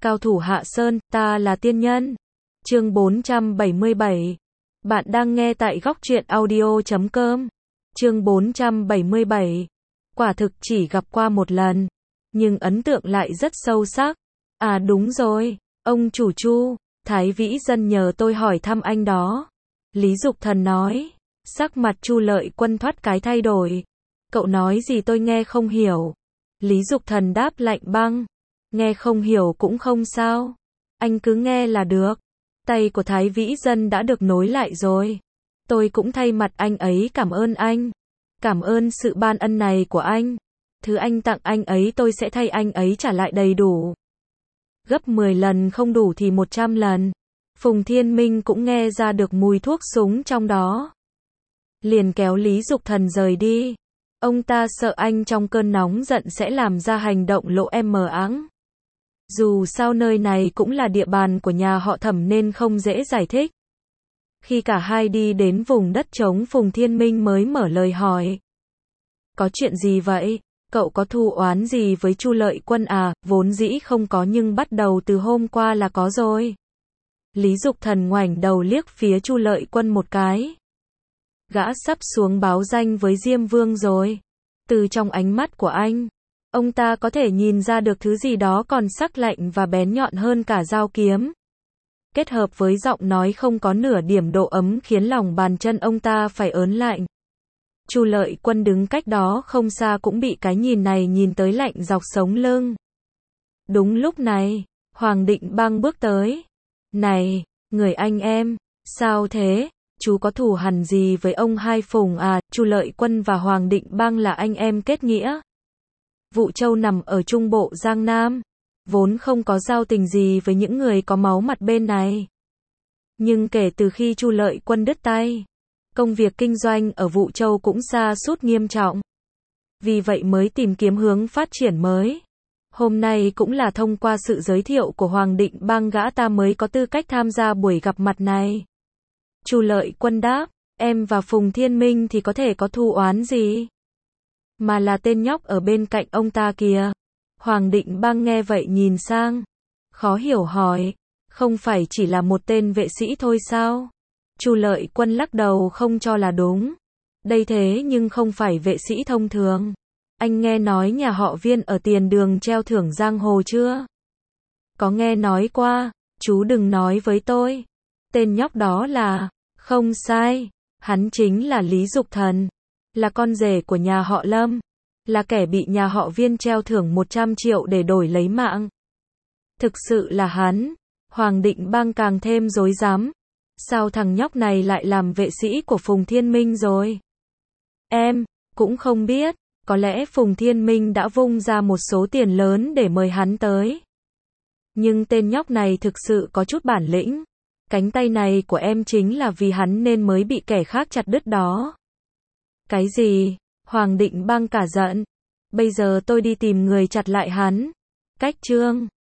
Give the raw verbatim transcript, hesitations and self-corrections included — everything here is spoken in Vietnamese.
Cao thủ Hạ Sơn, ta là tiên nhân. Chương bốn trăm bảy mươi bảy. Bạn đang nghe tại góc truyện audio chấm com. Chương bốn trăm bảy mươi bảy. Quả thực chỉ gặp qua một lần, nhưng ấn tượng lại rất sâu sắc. À đúng rồi, ông chủ Chu, Thái Vĩ Dân nhờ tôi hỏi thăm anh đó. Lý Dục Thần nói. Sắc mặt Chu Lợi Quân thoát cái thay đổi. Cậu nói gì tôi nghe không hiểu. Lý Dục Thần đáp lạnh băng. Nghe không hiểu cũng không sao. Anh cứ nghe là được. Tay của Thái Vĩ Dân đã được nối lại rồi. Tôi cũng thay mặt anh ấy cảm ơn anh. Cảm ơn sự ban ân này của anh. Thứ anh tặng anh ấy tôi sẽ thay anh ấy trả lại đầy đủ. Gấp mười lần không đủ thì một trăm lần. Phùng Thiên Minh cũng nghe ra được mùi thuốc súng trong đó. Liền kéo Lý Dục Thần rời đi. Ông ta sợ anh trong cơn nóng giận sẽ làm ra hành động lộ em mờ áng. Dù sao nơi này cũng là địa bàn của nhà họ Thẩm nên không dễ giải thích. Khi cả hai đi đến vùng đất trống, Phùng Thiên Minh mới mở lời hỏi. Có chuyện gì vậy? Cậu có thù oán gì với Chu Lợi Quân à? Vốn dĩ không có nhưng bắt đầu từ hôm qua là có rồi. Lý Dục Thần ngoảnh đầu liếc phía Chu Lợi Quân một cái. Gã sắp xuống báo danh với Diêm Vương rồi. Từ trong ánh mắt của anh, ông ta có thể nhìn ra được thứ gì đó còn sắc lạnh và bén nhọn hơn cả dao kiếm. Kết hợp với giọng nói không có nửa điểm độ ấm khiến lòng bàn chân ông ta phải ớn lạnh. Chu Lợi Quân đứng cách đó không xa cũng bị cái nhìn này nhìn tới lạnh dọc sống lưng. Đúng lúc này, Hoàng Định Bang bước tới. Này, người anh em, sao thế? Chú có thù hằn gì với ông hai Phùng à? Chu Lợi Quân và Hoàng Định Bang là anh em kết nghĩa. Vũ Châu nằm ở trung bộ Giang Nam, vốn không có giao tình gì với những người có máu mặt bên này. Nhưng kể từ khi Chu Lợi Quân đứt tay, công việc kinh doanh ở Vũ Châu cũng sa sút nghiêm trọng. Vì vậy mới tìm kiếm hướng phát triển mới. Hôm nay cũng là thông qua sự giới thiệu của Hoàng Định Bang gã ta mới có tư cách tham gia buổi gặp mặt này. Chu Lợi Quân đáp, em và Phùng Thiên Minh thì có thể có thù oán gì? Mà là tên nhóc ở bên cạnh ông ta kìa. Hoàng Định Bang nghe vậy nhìn sang, khó hiểu hỏi, không phải chỉ là một tên vệ sĩ thôi sao? Chu Lợi Quân lắc đầu không cho là đúng. Đây thế nhưng không phải vệ sĩ thông thường. Anh nghe nói nhà họ Viên ở tiền đường treo thưởng giang hồ chưa? Có nghe nói qua, chú đừng nói với tôi. Tên nhóc đó là, không sai, hắn chính là Lý Dục Thần, là con rể của nhà họ Lâm, là kẻ bị nhà họ Viên treo thưởng một trăm triệu để đổi lấy mạng. Thực sự là hắn. Hoàng Định Bang càng thêm rối rắm. Sao thằng nhóc này lại làm vệ sĩ của Phùng Thiên Minh rồi? Em cũng không biết, có lẽ Phùng Thiên Minh đã vung ra một số tiền lớn để mời hắn tới. Nhưng tên nhóc này thực sự có chút bản lĩnh. Cánh tay này của em chính là vì hắn nên mới bị kẻ khác chặt đứt đó. Cái gì? Hoàng Định Bang cả giận. Bây giờ tôi đi tìm người chặt lại hắn. Cách chương